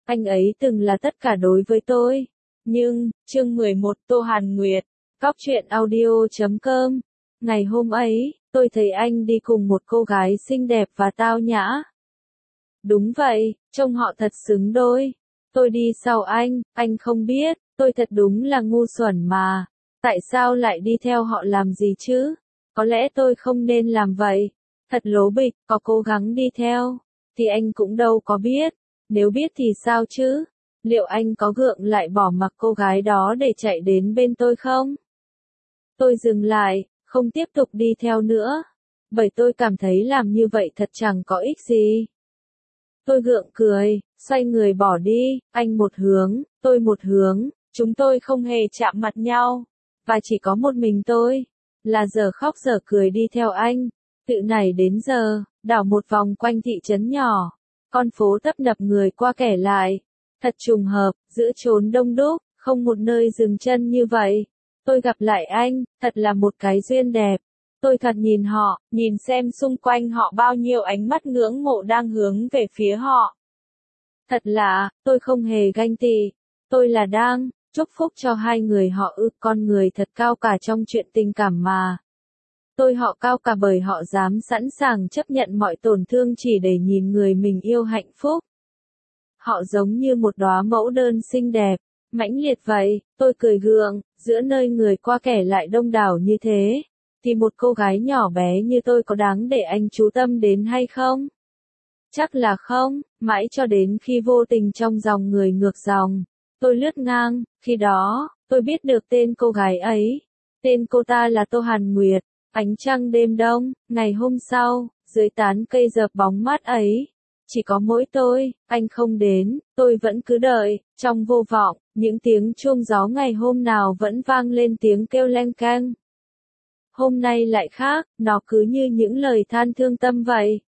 anh ấy từng là tất cả đối với tôi. Nhưng, chương 11 Tô Hàn Nguyệt, Cóc truyện audio.com. Ngày hôm ấy, tôi thấy anh đi cùng một cô gái xinh đẹp và tao nhã. Đúng vậy, trông họ thật xứng đôi. Tôi đi sau anh không biết, tôi thật đúng là ngu xuẩn mà. Tại sao lại đi theo họ làm gì chứ? Có lẽ tôi không nên làm vậy. Thật lố bịch, có cố gắng đi theo, thì anh cũng đâu có biết. Nếu biết thì sao chứ? Liệu anh có gượng lại bỏ mặc cô gái đó để chạy đến bên tôi không? Tôi dừng lại, không tiếp tục đi theo nữa. Bởi tôi cảm thấy làm như vậy thật chẳng có ích gì. Tôi gượng cười, xoay người bỏ đi, anh một hướng, tôi một hướng, chúng tôi không hề chạm mặt nhau. Và chỉ có một mình tôi, là giờ khóc giờ cười đi theo anh. Từ này đến giờ, đảo một vòng quanh thị trấn nhỏ. Con phố tấp nập người qua kẻ lại. Thật trùng hợp, giữa chốn đông đúc, không một nơi dừng chân như vậy. Tôi gặp lại anh, thật là một cái duyên đẹp. Tôi thật nhìn họ, nhìn xem xung quanh họ bao nhiêu ánh mắt ngưỡng mộ đang hướng về phía họ. Thật lạ, tôi không hề ganh tị. Tôi là đang chúc phúc cho hai người họ con người thật cao cả trong chuyện tình cảm mà. Tôi họ cao cả bởi họ dám sẵn sàng chấp nhận mọi tổn thương chỉ để nhìn người mình yêu hạnh phúc. Họ giống như một đóa mẫu đơn xinh đẹp, mãnh liệt vậy, tôi cười gượng, giữa nơi người qua kẻ lại đông đảo như thế. Thì một cô gái nhỏ bé như tôi có đáng để anh chú tâm đến hay không? Chắc là không, mãi cho đến khi vô tình trong dòng người ngược dòng, tôi lướt ngang, khi đó, tôi biết được tên cô gái ấy. Tên cô ta là Tô Hàn Nguyệt. Ánh trăng đêm đông, ngày hôm sau, dưới tán cây dợp bóng mát ấy. Chỉ có mỗi tôi, anh không đến, tôi vẫn cứ đợi, trong vô vọng, những tiếng chuông gió ngày hôm nào vẫn vang lên tiếng kêu leng keng. Hôm nay lại khác, nó cứ như những lời than thương tâm vậy.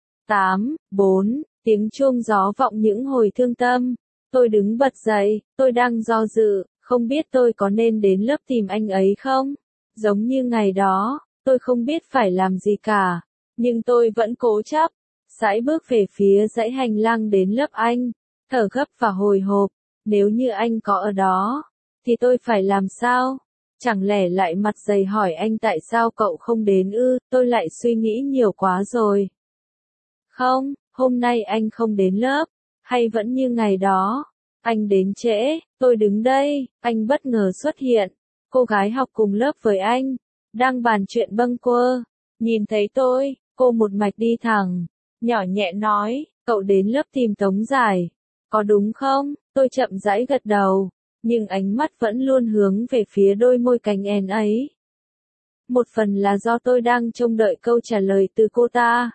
4, tiếng chuông gió vọng những hồi thương tâm. Tôi đứng bật dậy, tôi đang do dự, không biết tôi có nên đến lớp tìm anh ấy không? Giống như ngày đó, tôi không biết phải làm gì cả. Nhưng tôi vẫn cố chấp, sải bước về phía dãy hành lang đến lớp anh, thở gấp và hồi hộp. Nếu như anh có ở đó, thì tôi phải làm sao? Chẳng lẽ lại mặt dày hỏi anh tại sao cậu không đến ư? Tôi lại suy nghĩ nhiều quá rồi. Không, hôm nay anh không đến lớp, hay vẫn như ngày đó, anh đến trễ, tôi đứng đây, anh bất ngờ xuất hiện. Cô gái học cùng lớp với anh, đang bàn chuyện bâng quơ, nhìn thấy tôi, cô một mạch đi thẳng, nhỏ nhẹ nói, cậu đến lớp tìm Tống Giải, có đúng không? Tôi chậm rãi gật đầu, nhưng ánh mắt vẫn luôn hướng về phía đôi môi cánh én ấy. Một phần là do tôi đang trông đợi câu trả lời từ cô ta.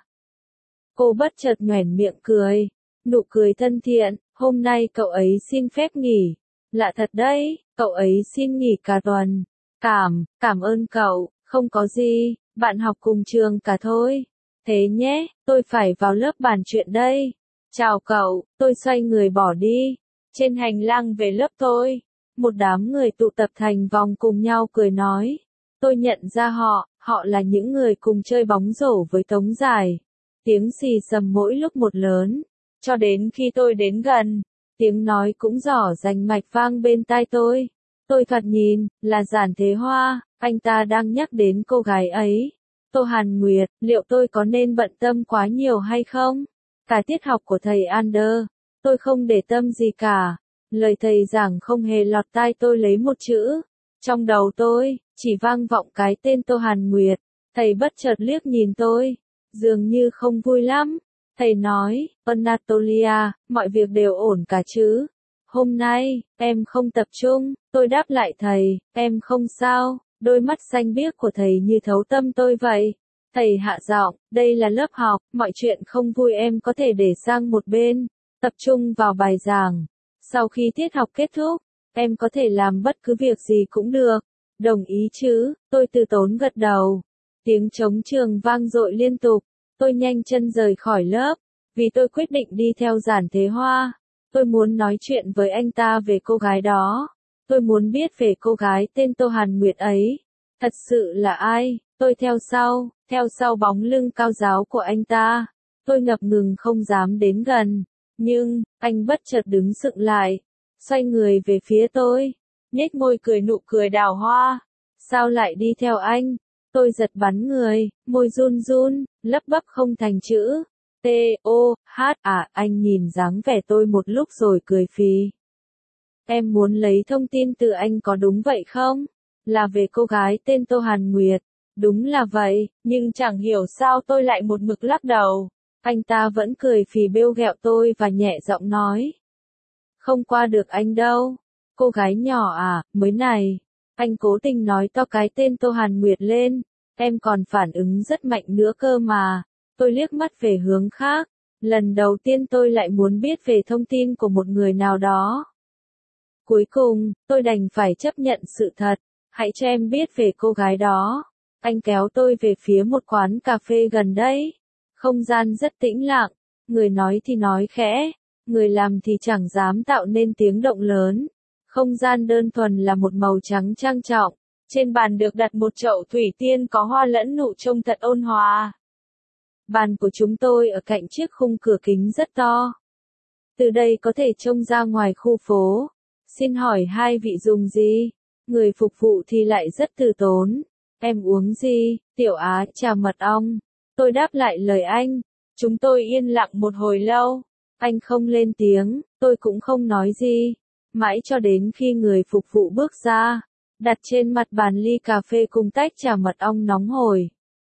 Cô bất chợt nhoẻn miệng cười, nụ cười thân thiện, hôm nay cậu ấy xin phép nghỉ. Lạ thật đấy, cậu ấy xin nghỉ cả tuần. Cảm ơn cậu, không có gì, bạn học cùng trường cả thôi. Thế nhé, tôi phải vào lớp bàn chuyện đây. Chào cậu, tôi xoay người bỏ đi. Trên hành lang về lớp tôi, một đám người tụ tập thành vòng cùng nhau cười nói. Tôi nhận ra họ là những người cùng chơi bóng rổ với Tống Giải. Tiếng xì xầm mỗi lúc một lớn, cho đến khi tôi đến gần, tiếng nói cũng rỏ rành mạch vang bên tai tôi. Tôi thoạt nhìn, là Giản Thế Hoa, anh ta đang nhắc đến cô gái ấy. Tô Hàn Nguyệt, liệu tôi có nên bận tâm quá nhiều hay không? Cả tiết học của thầy Ander, tôi không để tâm gì cả. Lời thầy giảng không hề lọt tai tôi lấy một chữ. Trong đầu tôi, chỉ vang vọng cái tên Tô Hàn Nguyệt. Thầy bất chợt liếc nhìn tôi, dường như không vui lắm. Thầy nói, Anatolia, mọi việc đều ổn cả chứ? Hôm nay, em không tập trung, tôi đáp lại thầy, em không sao. Đôi mắt xanh biếc của thầy như thấu tâm tôi vậy. Thầy hạ giọng, đây là lớp học, mọi chuyện không vui em có thể để sang một bên, tập trung vào bài giảng. Sau khi tiết học kết thúc, em có thể làm bất cứ việc gì cũng được. Đồng ý chứ? Tôi từ tốn gật đầu. Tiếng trống trường vang dội liên tục. Tôi nhanh chân rời khỏi lớp, vì tôi quyết định đi theo Giản Thế Hoa. Tôi muốn nói chuyện với anh ta về cô gái đó. Tôi muốn biết về cô gái tên Tô Hàn Nguyệt ấy. Thật sự là ai? Tôi theo sau bóng lưng cao ráo của anh ta. Tôi ngập ngừng không dám đến gần. Nhưng, anh bất chợt đứng sững lại, xoay người về phía tôi, nhếch môi cười nụ cười đào hoa. Sao lại đi theo anh? Tôi giật bắn người, môi run run, lắp bắp không thành chữ. T-O-H à, anh nhìn dáng vẻ tôi một lúc rồi cười phì. Em muốn lấy thông tin từ anh có đúng vậy không? Là về cô gái tên Tô Hàn Nguyệt. Đúng là vậy, nhưng chẳng hiểu sao tôi lại một mực lắc đầu. Anh ta vẫn cười phì bêu ghẹo tôi và nhẹ giọng nói. Không qua được anh đâu. Cô gái nhỏ à, mới này. Anh cố tình nói to cái tên Tô Hàn Nguyệt lên. Em còn phản ứng rất mạnh nữa cơ mà. Tôi liếc mắt về hướng khác. Lần đầu tiên tôi lại muốn biết về thông tin của một người nào đó. Cuối cùng, tôi đành phải chấp nhận sự thật. Hãy cho em biết về cô gái đó. Anh kéo tôi về phía một quán cà phê gần đây. Không gian rất tĩnh lặng. Người nói thì nói khẽ. Người làm thì chẳng dám tạo nên tiếng động lớn. Không gian đơn thuần là một màu trắng trang trọng. Trên bàn được đặt một chậu thủy tiên có hoa lẫn nụ trông thật ôn hòa. Bàn của chúng tôi ở cạnh chiếc khung cửa kính rất to. Từ đây có thể trông ra ngoài khu phố. Xin hỏi hai vị dùng gì? Người phục vụ thì lại rất từ tốn. Em uống gì? Tiểu Á, trà mật ong. Tôi đáp lại lời anh. Chúng tôi yên lặng một hồi lâu. Anh không lên tiếng, tôi cũng không nói gì. Mãi cho đến khi người phục vụ bước ra, đặt trên mặt bàn ly cà phê cùng tách trà mật ong nóng hổi.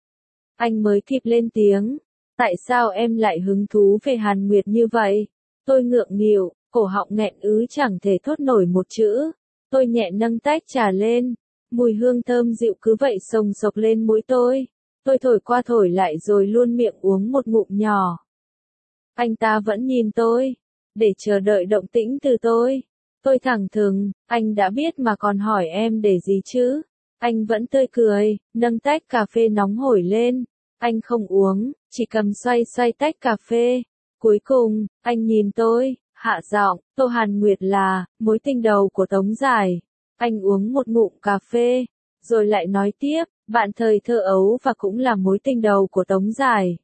Anh mới kịp lên tiếng. Tại sao em lại hứng thú về Hàn Nguyệt như vậy? Tôi ngượng nghịu, cổ họng nghẹn ứ chẳng thể thốt nổi một chữ. Tôi nhẹ nâng tách trà lên. Mùi hương thơm dịu cứ vậy xông xộc lên mũi tôi. Tôi thổi qua thổi lại rồi luôn miệng uống một ngụm nhỏ. Anh ta vẫn nhìn tôi, để chờ đợi động tĩnh từ tôi. Tôi thẳng thừng, anh đã biết mà còn hỏi em để gì chứ? Anh vẫn tươi cười, nâng tách cà phê nóng hổi lên. Anh không uống, chỉ cầm xoay xoay tách cà phê. Cuối cùng, anh nhìn tôi, hạ giọng, Tô Hàn Nguyệt là mối tình đầu của Tống Giải. Anh uống một ngụm cà phê, rồi lại nói tiếp, bạn thời thơ ấu và cũng là mối tình đầu của Tống Giải.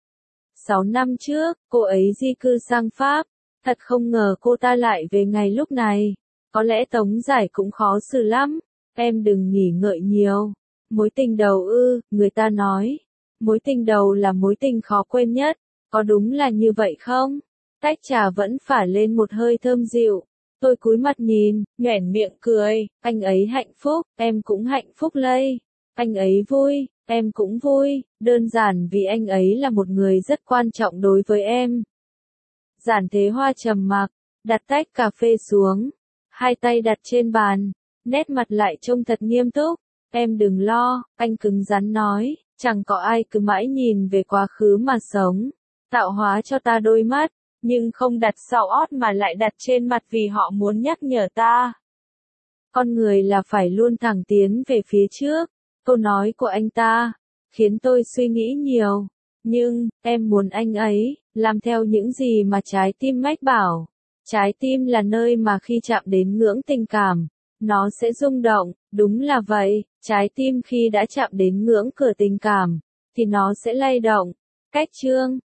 6 năm trước, cô ấy di cư sang Pháp. Thật không ngờ cô ta lại về ngày lúc này. Có lẽ Tống Giải cũng khó xử lắm. Em đừng nghỉ ngợi nhiều. Mối tình đầu ư, người ta nói. Mối tình đầu là mối tình khó quên nhất. Có đúng là như vậy không? Tách trà vẫn phả lên một hơi thơm dịu. Tôi cúi mặt nhìn, nhoẻn miệng cười. Anh ấy hạnh phúc, em cũng hạnh phúc lây. Anh ấy vui, em cũng vui. Đơn giản vì anh ấy là một người rất quan trọng đối với em. Giản Thế Hoa trầm mặc, đặt tách cà phê xuống. Hai tay đặt trên bàn, nét mặt lại trông thật nghiêm túc. Em đừng lo, anh cứng rắn nói. Chẳng có ai cứ mãi nhìn về quá khứ mà sống. Tạo hóa cho ta đôi mắt, nhưng không đặt sau ót mà lại đặt trên mặt vì họ muốn nhắc nhở ta. Con người là phải luôn thẳng tiến về phía trước. Câu nói của anh ta khiến tôi suy nghĩ nhiều. Nhưng, em muốn anh ấy làm theo những gì mà trái tim mách bảo. Trái tim là nơi mà khi chạm đến ngưỡng tình cảm, nó sẽ rung động. Đúng là vậy, trái tim khi đã chạm đến ngưỡng cửa tình cảm, thì nó sẽ lay động. Cách chương